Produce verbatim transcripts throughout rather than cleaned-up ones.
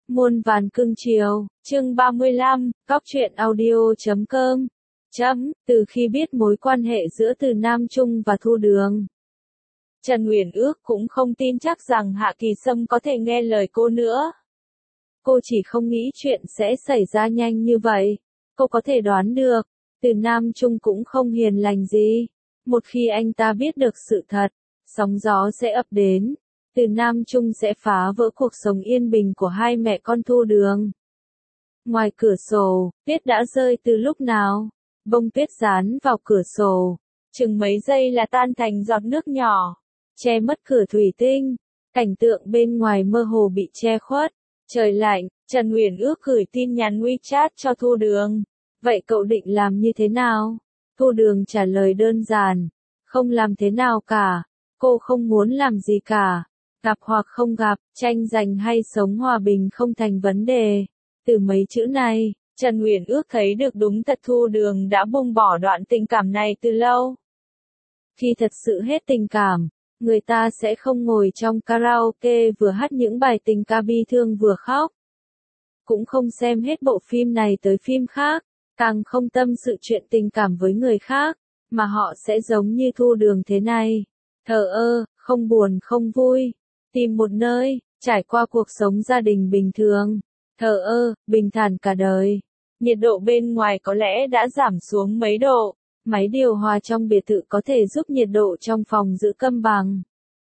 Muôn vàn cưng chiều, chương ba mươi lăm, góc truyện audio chấm com. Chấm, từ khi biết mối quan hệ giữa Từ Nam Trung và Thu Đường, Trần Uyển Ước cũng không tin chắc rằng Hạ Kỳ Sâm có thể nghe lời cô nữa. Cô chỉ không nghĩ chuyện sẽ xảy ra nhanh như vậy. Cô có thể đoán được, Từ Nam Trung cũng không hiền lành gì. Một khi anh ta biết được sự thật, sóng gió sẽ ập đến. Từ Nam Trung sẽ phá vỡ cuộc sống yên bình của hai mẹ con Thu Đường. Ngoài cửa sổ, tuyết đã rơi từ lúc nào? Bông tuyết dán vào cửa sổ, chừng mấy giây là tan thành giọt nước nhỏ, che mất cửa thủy tinh. Cảnh tượng bên ngoài mơ hồ bị che khuất. Trời lạnh, Trần Uyển Ước gửi tin nhắn WeChat cho Thu Đường. Vậy cậu định làm như thế nào? Thu Đường trả lời đơn giản. Không làm thế nào cả. Cô không muốn làm gì cả. Gặp hoặc không gặp, tranh giành hay sống hòa bình không thành vấn đề. Từ mấy chữ này, Trần Uyển Ước thấy được đúng thật Thu Đường đã buông bỏ đoạn tình cảm này từ lâu. Khi thật sự hết tình cảm, người ta sẽ không ngồi trong karaoke vừa hát những bài tình ca bi thương vừa khóc. Cũng không xem hết bộ phim này tới phim khác, càng không tâm sự chuyện tình cảm với người khác, mà họ sẽ giống như Thu Đường thế này. Thờ ơ, không buồn không vui. Tìm một nơi, trải qua cuộc sống gia đình bình thường. Thờ ơ, bình thản cả đời. Nhiệt độ bên ngoài có lẽ đã giảm xuống mấy độ. Máy điều hòa trong biệt thự có thể giúp nhiệt độ trong phòng giữ cân bằng.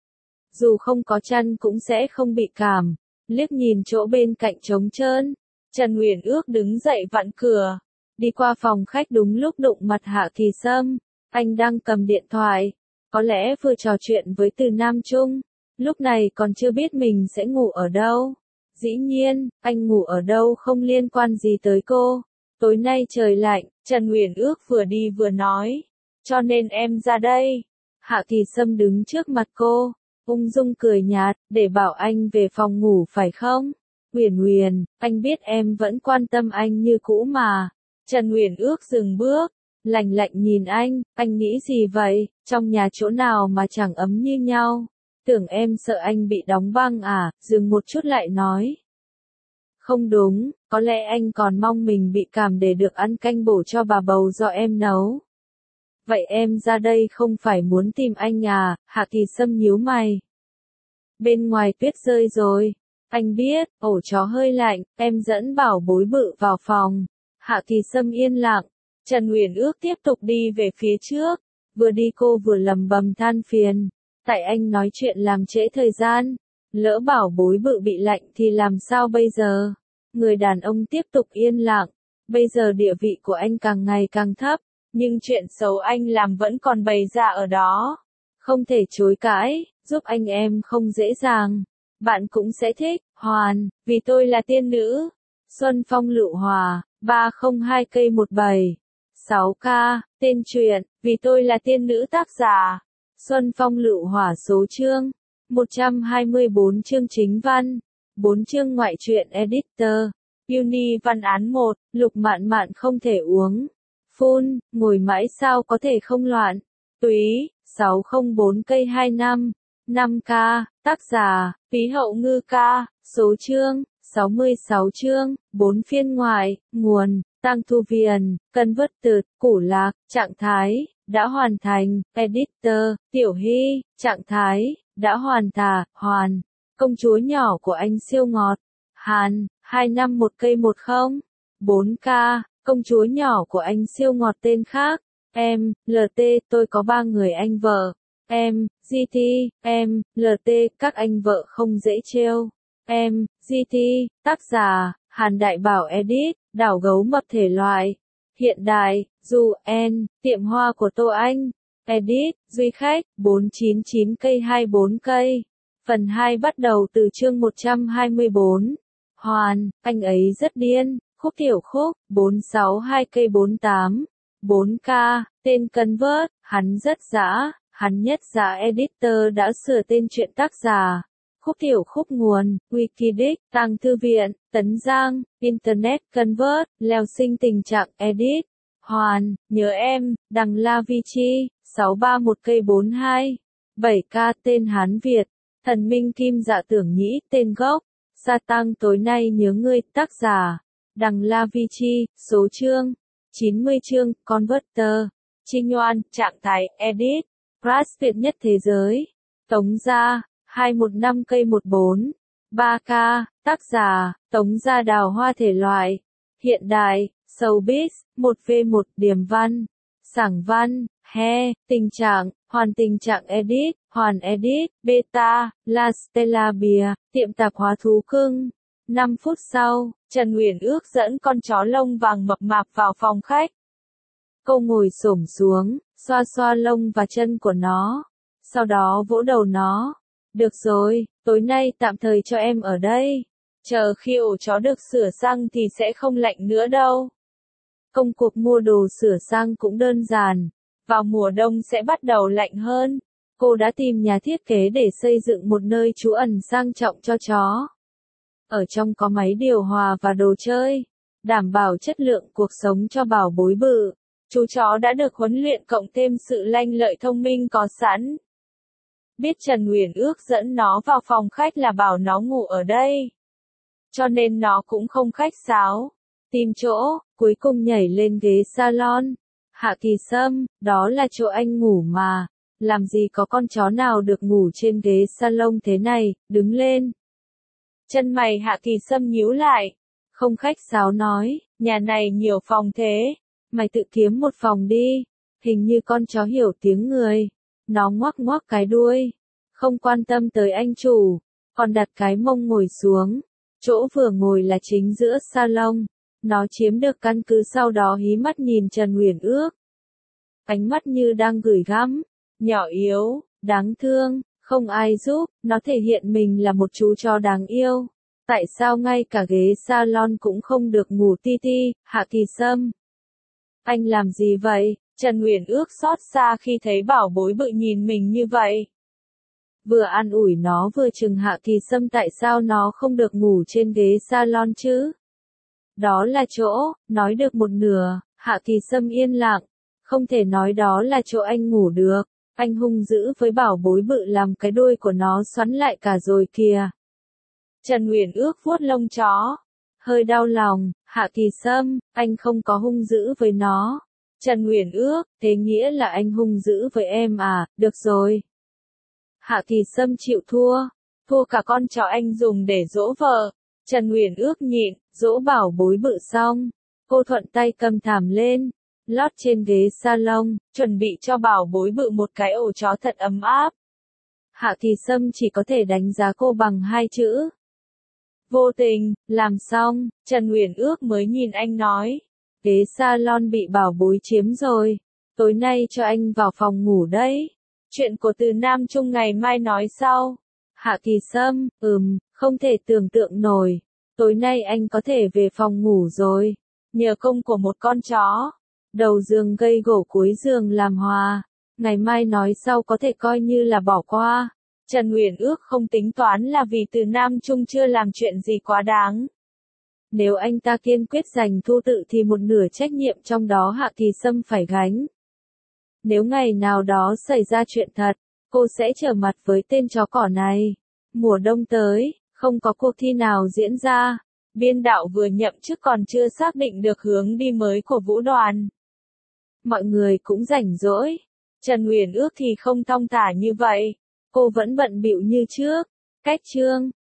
Dù không có chăn cũng sẽ không bị cảm. Liếc nhìn chỗ bên cạnh trống trơn, Trần Uyển Ước đứng dậy vặn cửa. Đi qua phòng khách đúng lúc đụng mặt Hạ Kỳ Sâm. Anh đang cầm điện thoại. Có lẽ vừa trò chuyện với Từ Nam Trung. Lúc này còn chưa biết mình sẽ ngủ ở đâu. Dĩ nhiên, anh ngủ ở đâu không liên quan gì tới cô. Tối nay trời lạnh, Trần Uyển Ước vừa đi vừa nói. Cho nên em ra đây. Hạ Kỳ Sâm đứng trước mặt cô, ung dung cười nhạt, để bảo anh về phòng ngủ phải không? Uyển Uyển, anh biết em vẫn quan tâm anh như cũ mà. Trần Uyển Ước dừng bước, lạnh lạnh nhìn anh, anh nghĩ gì vậy? Trong nhà chỗ nào mà chẳng ấm như nhau? Tưởng em sợ anh bị đóng băng à? Dừng một chút lại nói. Không đúng, có lẽ anh còn mong mình bị cảm để được ăn canh bổ cho bà bầu do em nấu. Vậy em ra đây không phải muốn tìm anh à? Hạ Kỳ Sâm nhíu mày. Bên ngoài tuyết rơi rồi. Anh biết, ổ chó hơi lạnh, em dẫn bảo bối bự vào phòng. Hạ Kỳ Sâm yên lặng. Trần Uyển Ước tiếp tục đi về phía trước. Vừa đi cô vừa lầm bầm than phiền. Tại anh nói chuyện làm trễ thời gian. Lỡ bảo bối bự bị lạnh thì làm sao bây giờ? Người đàn ông tiếp tục yên lặng. Bây giờ địa vị của anh càng ngày càng thấp. Nhưng chuyện xấu anh làm vẫn còn bày ra ở đó. Không thể chối cãi, giúp anh em không dễ dàng. Bạn cũng sẽ thích, Hoàn, vì tôi là tiên nữ. Xuân Phong Lựu Hòa, ba không hai cây một bảy. sáu K, tên truyện, vì tôi là tiên nữ tác giả. Xuân Phong Lựu Hỏa số chương. một trăm hai mươi bốn chương chính văn. bốn chương ngoại truyện editor. Uni văn án một, Lục Mạn Mạn không thể uống. Phun, ngồi mãi sao có thể không loạn. Túy, sáu không bốn cây hai năm. năm K, tác giả, Phí Hậu Ngư ca, số chương, sáu mươi sáu chương, bốn phiên ngoại, nguồn, Tăng Thu Viền, Converted, Củ Lạc, trạng thái, đã hoàn thành, editor, Tiểu Hy, trạng thái, đã hoàn thả, hoàn, công chúa nhỏ của anh siêu ngọt, Hàn, hai năm một cây một không, bốn K, công chúa nhỏ của anh siêu ngọt tên khác, em, lờ tê, tôi có ba người anh vợ, em, giê tê, em, lờ tê, các anh vợ không dễ trêu, em, giê tê, tác giả, Hàn Đại Bảo edit, đảo gấu mập thể loại, hiện đại, Du En, tiệm hoa của Tô Anh, edit, Duy Khách, bốn chín chín cây hai mươi bốn cây, phần hai bắt đầu từ chương một trăm hai mươi bốn, Hoàn, anh ấy rất điên, khúc tiểu khúc, bốn sáu hai cây bốn tám, bốn K, tên Convert, hắn rất dã, hắn nhất dã editor đã sửa tên truyện tác giả. Khúc tiểu khúc nguồn, Wikidic, Tàng Thư Viện, Tấn Giang, Internet Convert, Leo Sinh tình trạng edit, Hoàn, nhớ em, Đằng La Vi Chi, sáu ba một cây bốn hai, bảy K tên Hán Việt, Thần Minh Kim Dạ Tưởng Nhĩ, tên gốc, Sa tăng tối nay nhớ ngươi, tác giả, Đằng La Vi Chi, số chương, chín mươi chương, Converter, Trinh Oan, trạng thái, edit, Crash Việt nhất thế giới, Tống Gia, hai một năm cây một bốn, ba K, tác giả, Tống Gia đào hoa thể loại, hiện đại, showbiz, một v một điểm văn, sảng văn, he, tình trạng, hoàn tình trạng edit, hoàn edit, beta, La Stella Bia, tiệm tạp hóa thú cưng. năm phút sau, Trần Uyển Ước dẫn con chó lông vàng mập mạp vào phòng khách. Cô ngồi xổm xuống, xoa xoa lông và chân của nó, sau đó vỗ đầu nó. Được rồi, tối nay tạm thời cho em ở đây. Chờ khi ổ chó được sửa sang thì sẽ không lạnh nữa đâu. Công cuộc mua đồ sửa sang cũng đơn giản. Vào mùa đông sẽ bắt đầu lạnh hơn. Cô đã tìm nhà thiết kế để xây dựng một nơi trú ẩn sang trọng cho chó. Ở trong có máy điều hòa và đồ chơi, đảm bảo chất lượng cuộc sống cho bảo bối bự. Chú chó đã được huấn luyện cộng thêm sự lanh lợi thông minh có sẵn. Biết Trần Uyển Ước dẫn nó vào phòng khách là bảo nó ngủ ở đây. Cho nên nó cũng không khách sáo. Tìm chỗ, cuối cùng nhảy lên ghế salon. Hạ Kỳ Sâm, đó là chỗ anh ngủ mà. Làm gì có con chó nào được ngủ trên ghế salon thế này, đứng lên. Chân mày Hạ Kỳ Sâm nhíu lại. Không khách sáo nói, nhà này nhiều phòng thế. Mày tự kiếm một phòng đi. Hình như con chó hiểu tiếng người. Nó ngoắc ngoắc cái đuôi. Không quan tâm tới anh chủ. Còn đặt cái mông ngồi xuống. Chỗ vừa ngồi là chính giữa salon. Nó chiếm được căn cứ sau đó hí mắt nhìn Trần Uyển Ước. Ánh mắt như đang gửi gắm. Nhỏ yếu, đáng thương, không ai giúp. Nó thể hiện mình là một chú chó đáng yêu. Tại sao ngay cả ghế salon cũng không được ngủ ti ti, Hạ Kỳ Sâm? Anh làm gì vậy? Trần Uyển Ước xót xa khi thấy bảo bối bự nhìn mình như vậy. Vừa an ủi nó vừa chừng Hạ Kỳ Sâm tại sao nó không được ngủ trên ghế salon chứ? Đó là chỗ, nói được một nửa, Hạ Kỳ Sâm yên lặng. Không thể nói đó là chỗ anh ngủ được. Anh hung dữ với bảo bối bự làm cái đuôi của nó xoắn lại cả rồi kìa. Trần Uyển Ước vuốt lông chó. Hơi đau lòng, Hạ Kỳ Sâm, anh không có hung dữ với nó. Trần Uyển Ước, thế nghĩa là anh hung dữ với em à, được rồi. Hạ Kỳ Sâm chịu thua, thua cả con chó anh dùng để dỗ vợ. Trần Uyển Ước nhịn, dỗ bảo bối bự xong. Cô thuận tay cầm thảm lên, lót trên ghế salon, chuẩn bị cho bảo bối bự một cái ổ chó thật ấm áp. Hạ Kỳ Sâm chỉ có thể đánh giá cô bằng hai chữ. Vô tình, làm xong, Trần Uyển Ước mới nhìn anh nói. Ghế salon bị bảo bối chiếm rồi. Tối nay cho anh vào phòng ngủ đấy. Chuyện của Từ Nam Trung ngày mai nói sau. Hạ Kỳ Sâm, ừm, không thể tưởng tượng nổi. Tối nay anh có thể về phòng ngủ rồi. Nhờ công của một con chó. Đầu giường gây gổ cuối giường làm hòa. Ngày mai nói sau có thể coi như là bỏ qua. Trần Uyển Ước không tính toán là vì Từ Nam Trung chưa làm chuyện gì quá đáng. Nếu anh ta kiên quyết giành thu tự thì một nửa trách nhiệm trong đó Hạ Kỳ Sâm phải gánh. Nếu ngày nào đó xảy ra chuyện thật, cô sẽ trở mặt với tên chó cỏ này. Mùa đông tới, không có cuộc thi nào diễn ra. Biên đạo vừa nhậm chức còn chưa xác định được hướng đi mới của vũ đoàn. Mọi người cũng rảnh rỗi. Trần Uyển Ước thì không thong thả như vậy. Cô vẫn bận bịu như trước. Cách chương.